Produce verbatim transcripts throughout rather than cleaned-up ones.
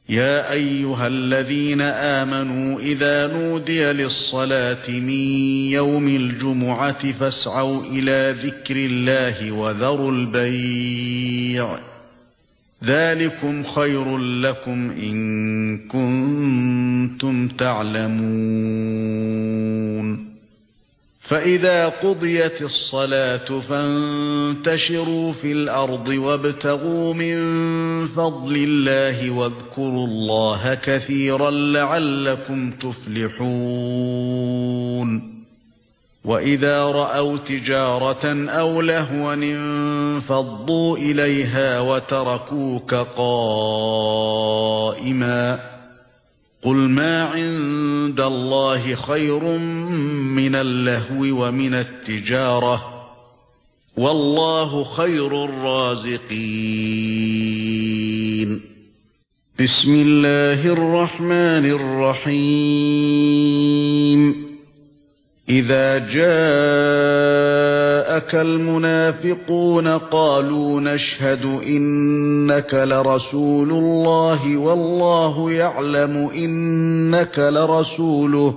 يا أيها الذين آمنوا إذا نودي للصلاة من يوم الجمعة فاسعوا إلى ذكر الله وذروا البيع ذلكم خير لكم إن كنتم تعلمون فإذا قضيت الصلاة فانتشروا في الأرض وابتغوا من فضل الله واذكروا الله كثيرا لعلكم تفلحون وإذا رأوا تجارة أو لهوا انفضوا إليها وتركوك قائما قل ما عند الله خير من اللهو ومن التجارة والله خير الرازقين بسم الله الرحمن الرحيم إذا جاءك المنافقون قالوا نشهد إنك لرسول الله والله يعلم إنك لرسوله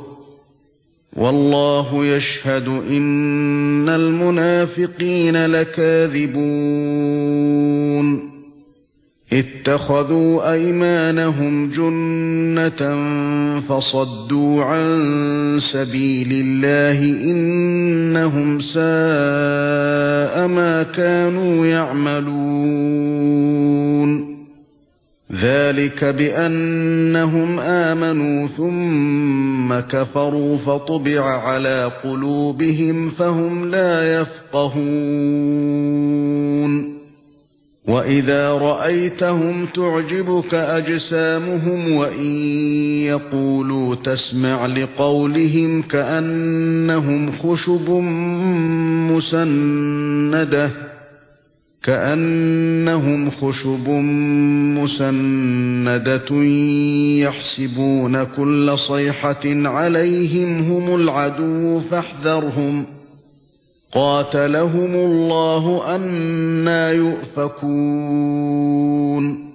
والله يشهد إن المنافقين لكاذبون اتخذوا أيمانهم جنة فصدوا عن سبيل الله إنهم ساء ما كانوا يعملون ذلك بأنهم آمنوا ثم كفروا فطبع على قلوبهم فهم لا يفقهون وَإِذَا رَأَيْتَهُمْ تُعْجِبُكَ أَجْسَامُهُمْ وَإِنْ يَقُولُوا تَسْمَعْ لِقَوْلِهِمْ كَأَنَّهُمْ خُشُبٌ مُّسَنَّدَةٌ كَأَنَّهُمْ خُشُبٌ مُّسَنَّدَةٌ يَحْسَبُونَ كُلَّ صَيْحَةٍ عَلَيْهِمْ هُمُ الْعَدُوُّ فَاحْذَرْهُمْ قاتلهم الله أنى يؤفكون